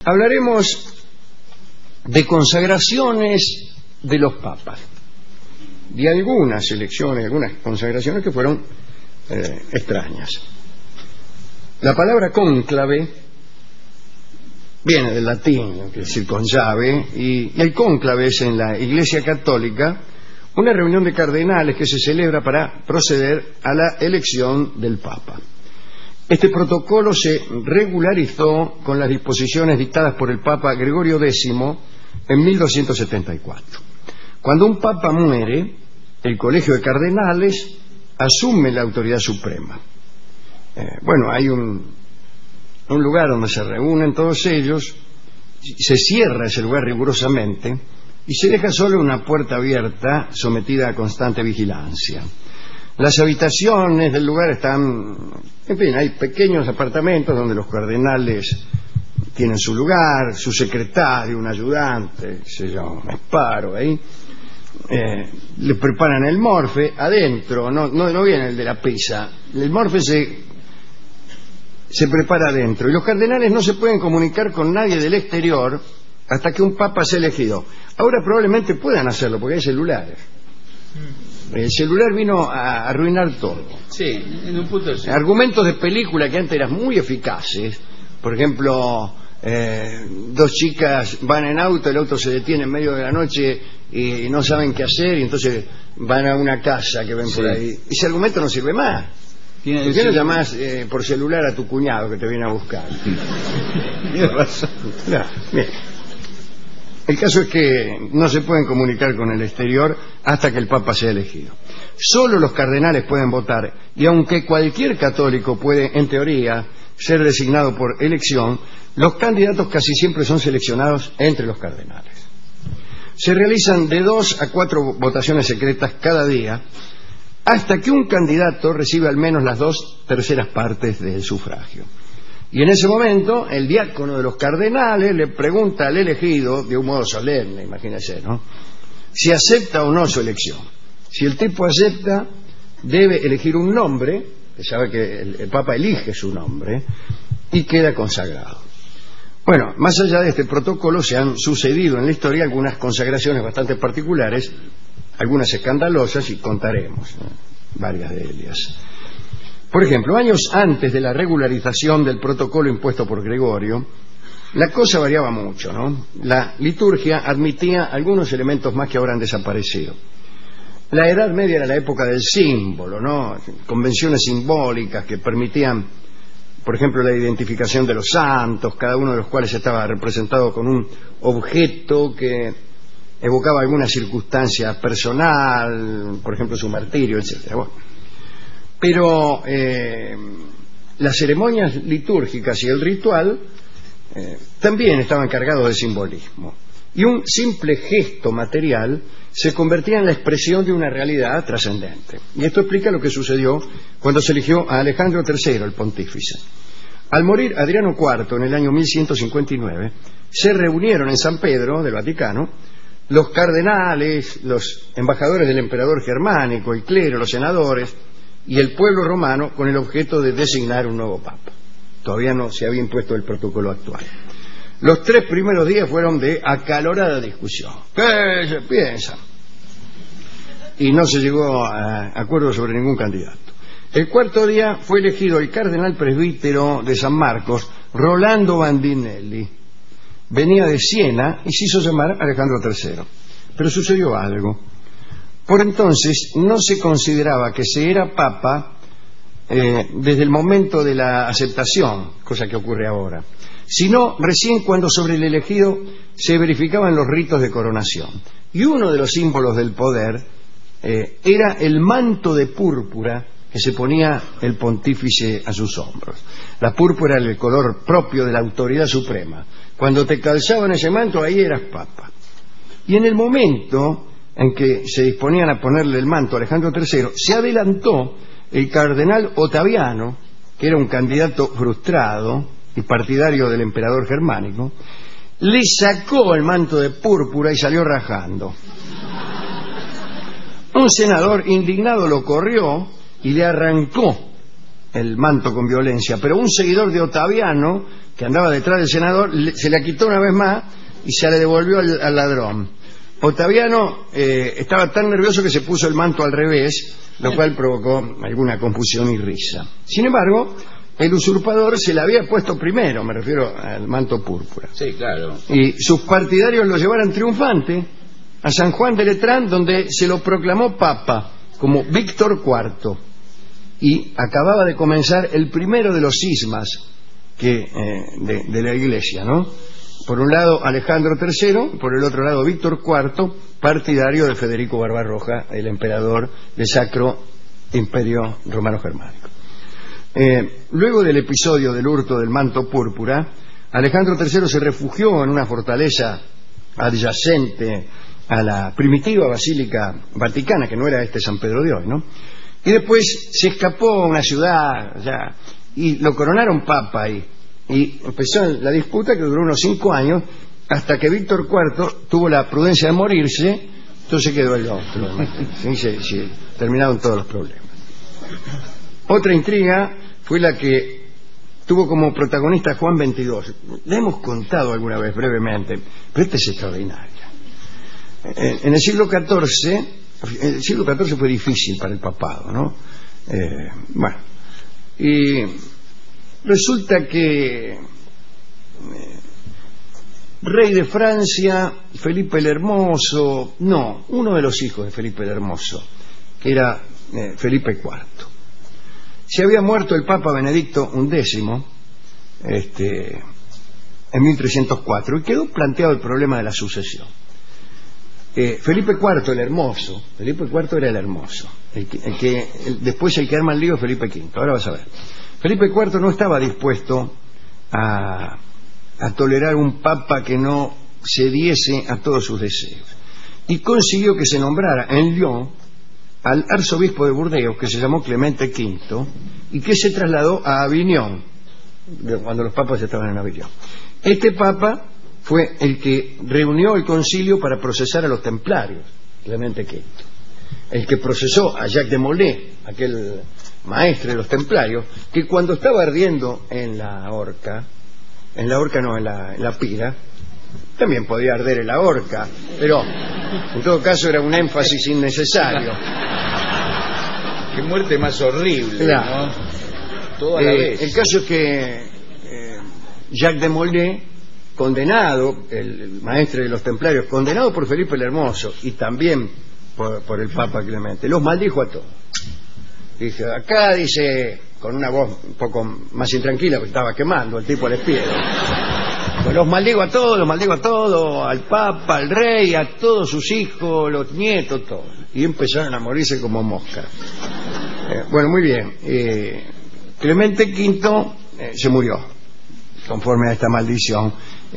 Hablaremos de consagraciones de los papas, de algunas elecciones, algunas consagraciones que fueron extrañas. La palabra cónclave viene del latín, que es decir con llave, y el cónclave es en la Iglesia Católica una reunión de cardenales que se celebra para proceder a la elección del Papa. Este protocolo se regularizó con las disposiciones dictadas por el Papa Gregorio X en 1274. Cuando un Papa muere, el Colegio de Cardenales asume la autoridad suprema. Hay un lugar donde se reúnen todos ellos, se cierra ese lugar rigurosamente y se deja solo una puerta abierta sometida a constante vigilancia. Las habitaciones del lugar están, hay pequeños apartamentos donde los cardenales tienen su lugar, su secretario, un ayudante, un esparo ahí. Le preparan el morfe adentro, no viene el de la pizza, el morfe se prepara adentro y los cardenales no se pueden comunicar con nadie del exterior hasta que un papa sea elegido. Ahora probablemente puedan hacerlo porque hay celulares. El celular vino a arruinar todo. Sí, en un punto sí. Argumentos de película que antes eran muy eficaces. Por ejemplo, dos chicas van en auto, el auto se detiene en medio de la noche y no saben qué hacer y entonces van a una casa que ven por ahí. Ese argumento no sirve más. ¿Por qué no llamás por celular a tu cuñado que te viene a buscar? Tienes razón. No, bien. El caso es que no se pueden comunicar con el exterior hasta que el Papa sea elegido. Solo los cardenales pueden votar y aunque cualquier católico puede, en teoría, ser designado por elección, los candidatos casi siempre son seleccionados entre los cardenales. Se realizan de 2 a 4 votaciones secretas cada día hasta que un candidato recibe al menos las 2/3 partes del sufragio. Y en ese momento el diácono de los cardenales le pregunta al elegido, de un modo solemne, imagínese, ¿no?, si acepta o no su elección. Si el tipo acepta, debe elegir un nombre, que sabe que el Papa elige su nombre, y queda consagrado. Bueno, más allá de este protocolo se han sucedido en la historia algunas consagraciones bastante particulares, algunas escandalosas, y contaremos varias de ellas. Por ejemplo, años antes de la regularización del protocolo impuesto por Gregorio, la cosa variaba mucho, ¿no? La liturgia admitía algunos elementos más que ahora han desaparecido. La Edad Media era la época del símbolo, ¿no? Convenciones simbólicas que permitían, por ejemplo, la identificación de los santos, cada uno de los cuales estaba representado con un objeto que evocaba alguna circunstancia personal, por ejemplo, su martirio, etc. Pero las ceremonias litúrgicas y el ritual también estaban cargados de simbolismo. Y un simple gesto material se convertía en la expresión de una realidad trascendente. Y esto explica lo que sucedió cuando se eligió a Alejandro III, el pontífice. Al morir Adriano IV en el año 1159, se reunieron en San Pedro del Vaticano los cardenales, los embajadores del emperador germánico, el clero, los senadores y el pueblo romano con el objeto de designar un nuevo papa. Todavía no se había impuesto el protocolo actual. Los 3 primeros días fueron de acalorada discusión. ¿Qué se piensa? Y no se llegó a acuerdo sobre ningún candidato. El 4º día fue elegido el cardenal presbítero de San Marcos, Rolando Bandinelli. Venía de Siena y se hizo llamar Alejandro III. Pero sucedió algo. Por entonces no se consideraba que se era papa desde el momento de la aceptación, cosa que ocurre ahora, sino recién cuando sobre el elegido se verificaban los ritos de coronación. Y uno de los símbolos del poder era el manto de púrpura que se ponía el pontífice a sus hombros. La púrpura era el color propio de la autoridad suprema. Cuando te calzaban ese manto, ahí eras papa. Y en el momento en que se disponían a ponerle el manto a Alejandro III, se adelantó el cardenal Ottaviano, que era un candidato frustrado y partidario del emperador germánico, le sacó el manto de púrpura y salió rajando. Un senador indignado lo corrió y le arrancó el manto con violencia, pero un seguidor de Ottaviano, que andaba detrás del senador, se la quitó una vez más y se le devolvió al ladrón. Ottaviano estaba tan nervioso que se puso el manto al revés, lo cual provocó alguna confusión y risa. Sin embargo, el usurpador se la había puesto primero, me refiero al manto púrpura. Sí, claro. Y sus partidarios lo llevaron triunfante a San Juan de Letrán, donde se lo proclamó papa como Víctor IV. Y acababa de comenzar el primero de los cismas de la Iglesia, ¿no? Por un lado Alejandro III, por el otro lado Víctor IV, partidario de Federico Barbarroja, el emperador del Sacro Imperio Romano Germánico. Luego del episodio del hurto del manto púrpura, Alejandro III se refugió en una fortaleza adyacente a la primitiva Basílica Vaticana, que no era San Pedro de hoy, ¿no? Y después se escapó a una ciudad y lo coronaron papa ahí. Y empezó la disputa que duró unos 5 años, hasta que Víctor IV tuvo la prudencia de morirse, entonces quedó el otro. Sí, terminaron todos los problemas. Otra intriga fue la que tuvo como protagonista Juan XXII. La hemos contado alguna vez brevemente, pero esta es extraordinaria. En el siglo XIV fue difícil para el papado, ¿no? Y resulta que rey de Francia, Felipe el Hermoso, uno de los hijos de Felipe el Hermoso, que era Felipe IV. Se había muerto el Papa Benedicto XI en 1304 y quedó planteado el problema de la sucesión. Felipe IV el Hermoso, Felipe IV era el Hermoso, después el que arma el lío es Felipe V. Ahora vas a ver. Felipe IV no estaba dispuesto a tolerar un papa que no cediese a todos sus deseos, y consiguió que se nombrara en Lyon al arzobispo de Burdeos, que se llamó Clemente V, y que se trasladó a Aviñón cuando los papas estaban en Aviñón. Este papa fue el que reunió el concilio para procesar a los templarios, Clemente V, el que procesó a Jacques de Molay, aquel maestre de los templarios, que cuando estaba ardiendo en la pira, también podía arder en la horca, pero en todo caso era un énfasis innecesario. Qué muerte más horrible, claro, ¿no? Toda la vez. El caso es que Jacques de Molay, condenado, el maestre de los templarios, condenado por Felipe el Hermoso y también por el Papa Clemente, los maldijo a todos. Dice, acá dice, con una voz un poco más intranquila, porque estaba quemando el tipo al espiedo. Pues los maldigo a todos, al Papa, al Rey, a todos sus hijos, los nietos, todos. Y empezaron a morirse como moscas. Bueno, muy bien. Clemente V se murió, conforme a esta maldición.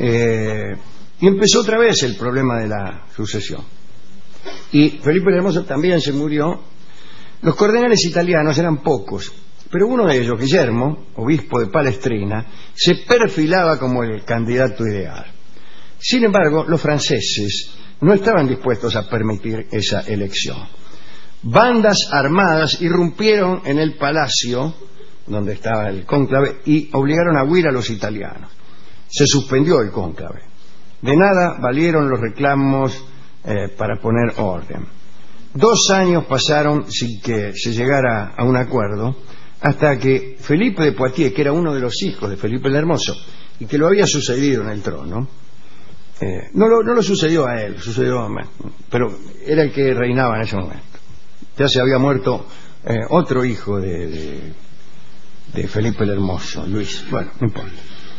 Y empezó otra vez el problema de la sucesión. Y Felipe el Hermoso también se murió. Los cardenales italianos eran pocos, pero uno de ellos, Guillermo, obispo de Palestrina, se perfilaba como el candidato ideal. Sin embargo, los franceses no estaban dispuestos a permitir esa elección. Bandas armadas irrumpieron en el palacio donde estaba el cónclave y obligaron a huir a los italianos. Se suspendió el cónclave. De nada valieron los reclamos para poner orden. 2 años pasaron sin que se llegara a un acuerdo, hasta que Felipe de Poitiers, que era uno de los hijos de Felipe el Hermoso y que lo había sucedido en el trono, no lo sucedió a él, pero era el que reinaba en ese momento. Ya se había muerto otro hijo de Felipe el Hermoso, Luis. Bueno, no importa.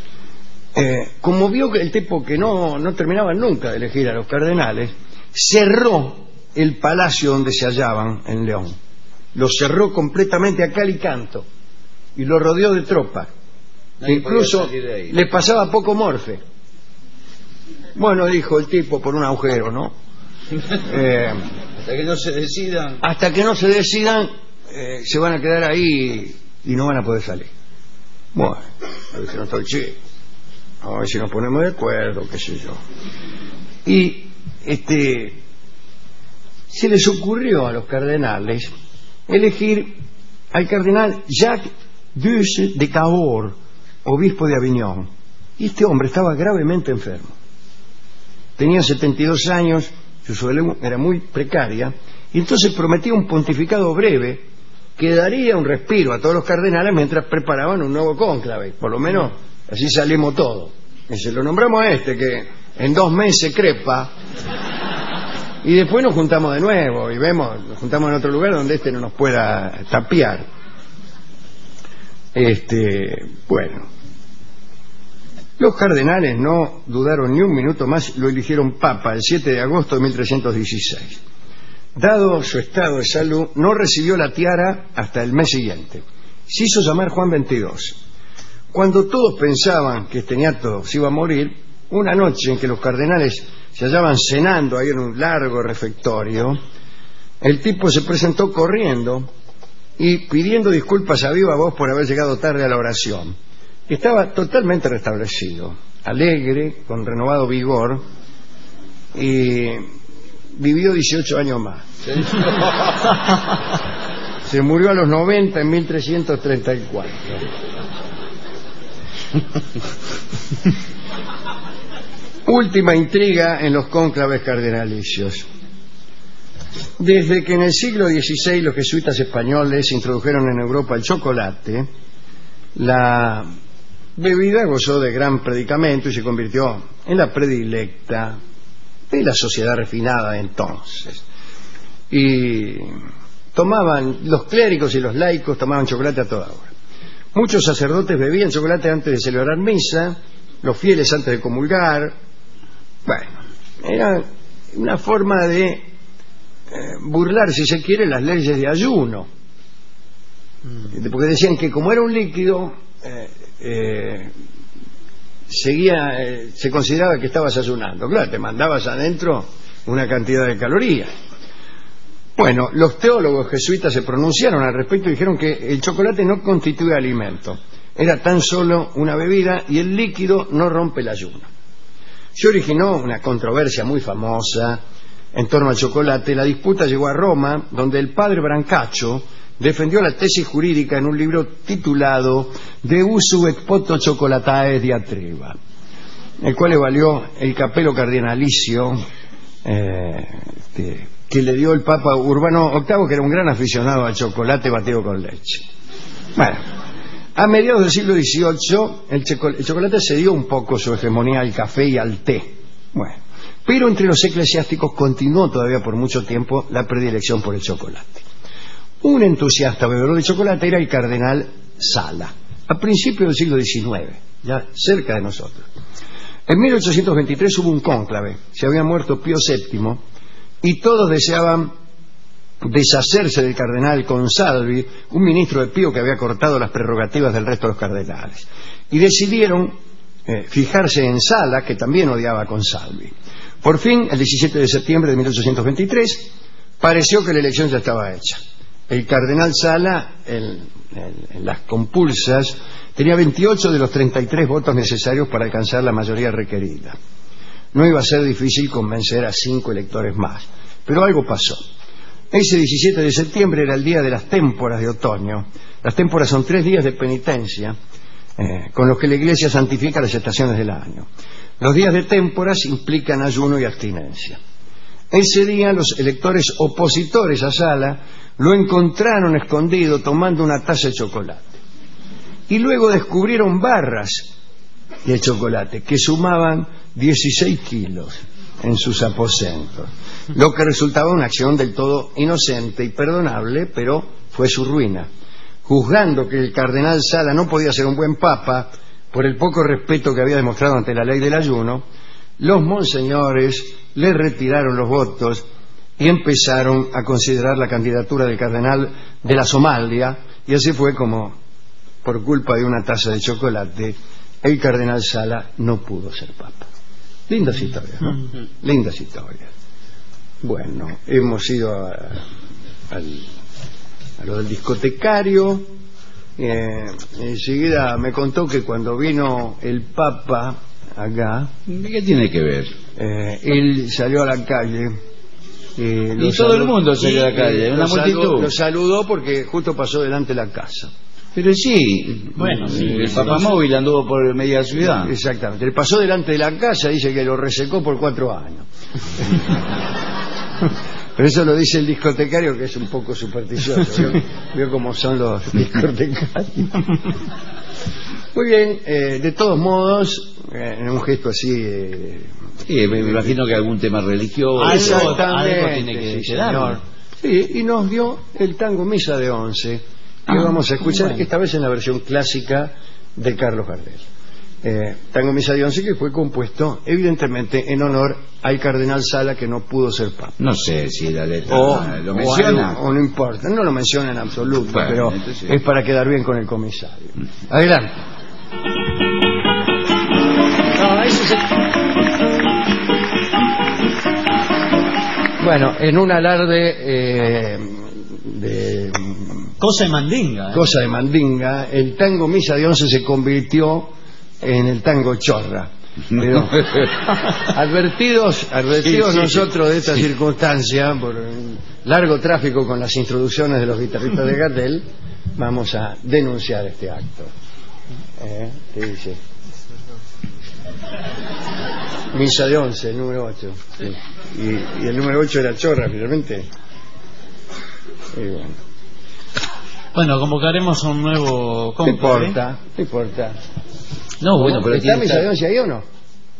Como vio que el tipo que no terminaba nunca de elegir a los cardenales, cerró el palacio donde se hallaban en León. Lo cerró completamente a cal y canto y lo rodeó de tropas. Incluso le pasaba poco morfe. Bueno, dijo el tipo, por un agujero, ¿no? Hasta que no se decidan. Hasta que no se decidan, se van a quedar ahí y no van a poder salir. Bueno, a ver si no estoy chico, a ver si nos ponemos de acuerdo, qué sé yo. Y se les ocurrió a los cardenales elegir al cardenal Jacques Duce de Cahors, obispo de Aviñón. Y este hombre estaba gravemente enfermo. Tenía 72 años, su salud era muy precaria, y entonces prometía un pontificado breve que daría un respiro a todos los cardenales mientras preparaban un nuevo cónclave. Por lo menos así salimos todos. Y se lo nombramos a este, que en 2 meses crepa, y después nos juntamos de nuevo y nos juntamos en otro lugar donde este no nos pueda tapiar. Bueno, los cardenales no dudaron ni un minuto más, lo eligieron papa el 7 de agosto de 1316. Dado su estado de salud, no recibió la tiara hasta el mes siguiente. Se hizo llamar Juan XXII. Cuando todos pensaban que este niato se iba a morir, una noche en que los cardenales se hallaban cenando ahí en un largo refectorio, el tipo se presentó corriendo y pidiendo disculpas a viva voz por haber llegado tarde a la oración. Estaba totalmente restablecido, alegre, con renovado vigor, y vivió 18 años más. Se murió a los 90 en 1334. Última intriga en los cónclaves cardenalicios. Desde que en el siglo XVI los jesuitas españoles introdujeron en Europa el chocolate, la bebida gozó de gran predicamento y se convirtió en la predilecta de la sociedad refinada de entonces. Y los clérigos y los laicos tomaban chocolate a toda hora. Muchos sacerdotes bebían chocolate antes de celebrar misa, los fieles antes de comulgar. Bueno, era una forma de burlar, si se quiere, las leyes de ayuno. Porque decían que como era un líquido, se consideraba que estabas ayunando. Claro, te mandabas adentro una cantidad de calorías. Bueno, los teólogos jesuitas se pronunciaron al respecto y dijeron que el chocolate no constituye alimento, era tan solo una bebida y el líquido no rompe el ayuno. Se originó una controversia muy famosa en torno al chocolate. La disputa llegó a Roma, donde el padre Brancaccio defendió la tesis jurídica en un libro titulado De usu et poto chocolatae diatriba, el cual le valió el capelo cardinalicio que le dio el Papa Urbano VIII, que era un gran aficionado al chocolate batido con leche. Bueno, a mediados del siglo XVIII el chocolate cedió un poco su hegemonía al café y al té. Bueno, pero entre los eclesiásticos continuó todavía por mucho tiempo la predilección por el chocolate. Un entusiasta bebedor de chocolate era el cardenal Sala, a principios del siglo XIX, ya cerca de nosotros. En 1823 hubo un cónclave, se había muerto Pío VII, y todos deseaban deshacerse del cardenal Consalvi, un ministro de Pío que había cortado las prerrogativas del resto de los cardenales, y decidieron fijarse en Sala, que también odiaba a Consalvi. Por fin, el 17 de septiembre de 1823, pareció que la elección ya estaba hecha. El cardenal Sala, en las compulsas, tenía 28 de los 33 votos necesarios para alcanzar la mayoría requerida. No iba a ser difícil convencer a 5 electores más, pero algo pasó. Ese 17 de septiembre era el día de las témporas de otoño. Las témporas son 3 días de penitencia con los que la Iglesia santifica las estaciones del año. Los días de témporas implican ayuno y abstinencia. Ese día los electores opositores a Sala lo encontraron escondido tomando una taza de chocolate. Y luego descubrieron barras de chocolate que sumaban 16 kilos en sus aposentos, lo que resultaba una acción del todo inocente y perdonable, pero fue su ruina. Juzgando que el cardenal Sala no podía ser un buen papa por el poco respeto que había demostrado ante la ley del ayuno, los monseñores le retiraron los votos y empezaron a considerar la candidatura del cardenal de la Somalia, y así fue como, por culpa de una taza de chocolate, el cardenal Sala no pudo ser papa. Lindas historias, ¿no? Lindas historias. Bueno, hemos ido a lo del discotecario. Enseguida me contó que cuando vino el Papa acá... ¿Qué tiene que ver? Él salió a la calle. Y todo el mundo salió a la calle, una multitud. Lo saludó porque justo pasó delante de la casa. Pero sí, bueno, sí, el papamóvil anduvo por media ciudad. Exactamente, le pasó delante de la casa, dice que lo resecó por 4 años. Pero eso lo dice el discotecario, que es un poco supersticioso. Vio cómo son los discotecarios. Muy bien, de todos modos, en un gesto así... Sí, me imagino que algún tema religioso. Exactamente, algo tiene que quedar. Sí, y nos dio el tango Misa de Once, que vamos a escuchar, esta vez en la versión clásica de Carlos Gardel. Tango Misa de Once, que fue compuesto evidentemente en honor al cardenal Sala, que no pudo ser papa. No sé si la letra lo menciona o no importa, no lo menciona en absoluto, bueno, pero entonces... es para quedar bien con el comisario. Adelante. No, ese es bueno, en un alarde de cosa de mandinga, cosa de mandinga, el tango Misa de Once se convirtió en el tango Chorra. Pero, advertidos sí, nosotros de esta circunstancia, por un largo tráfico con las introducciones de los guitarristas de Gardel, vamos a denunciar este acto. ¿Qué dice? Misa de Once, el número 8. Sí. Y el número 8 era Chorra, finalmente. Bueno, convocaremos a un nuevo cómplice. No importa. No, bueno, pero ¿está Misa de Once ahí o no?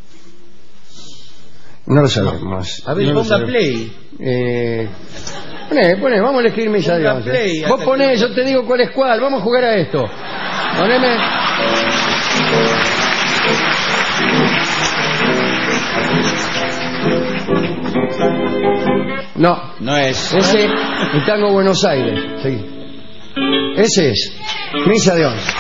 No lo sabemos. A ver, no ponga play. Poné, vamos a elegir Misa de Once. Play, vos ponés, yo te digo cuál es cuál. Vamos a jugar a esto. Poneme. No es. Ese, el tango Buenos Aires. Sí. Ese es. Misa de Once.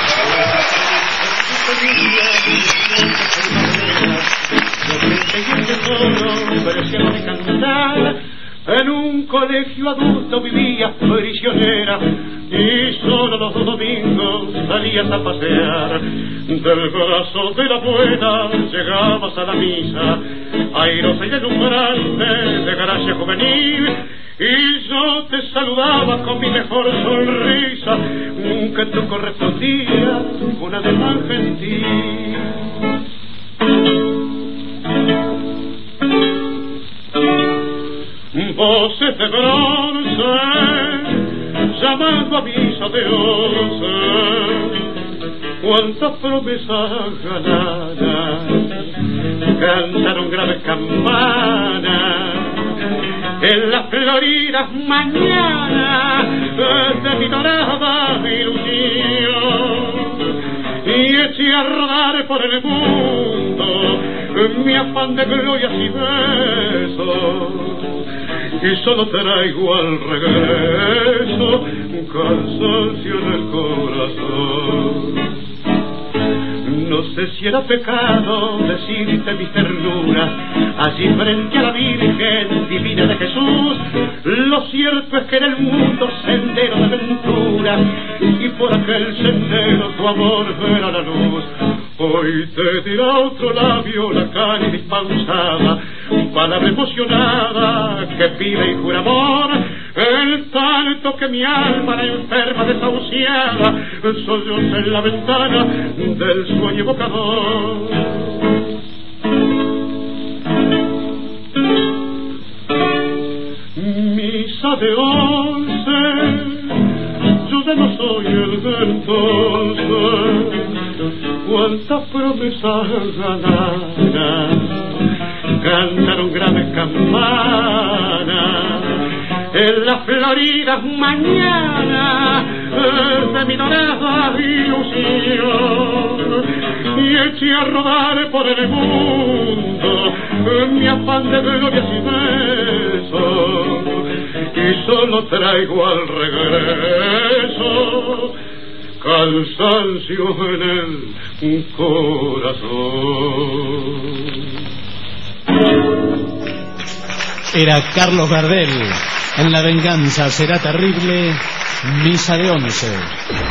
En un colegio adulto vivía prisionera y solo los domingos salías a pasear. Del brazo de la abuela llegabas a la misa, airosa y deslumbrante de gracia juvenil, y yo te saludaba con mi mejor sonrisa, que tú correspondías con ademán gentil. Voces de bronce llamando a misa de once, cuántas promesas ganadas cantaron graves campanas en las floridas mañanas de mi dorada ilusión, y eché a rodar por el mundo mi afán de glorias y besos, y solo traigo al regreso cansancio en el corazón. No sé si era pecado decirte mis ternuras allí frente a la Virgen Divina de Jesús. Lo cierto es que en el mundo sendero de aventura, y por aquel sendero tu amor era la luz. Hoy te dirá otro labio la calle dispausada, palabra emocionada que pide y jura amor. El tanto que mi alma, la enferma desahuciada, solloza en la ventana del sueño evocador. Misa de once, yo ya no soy el de entonces. Cuántas promesas ganadas cantaron graves campanas en las floridas mañanas de mi dorada ilusión, y eché a rodar por el mundo mi afán de glorias y besos, y solo traigo al regreso cansancio en el corazón. Era Carlos Gardel en La venganza será terrible, Misa de Once.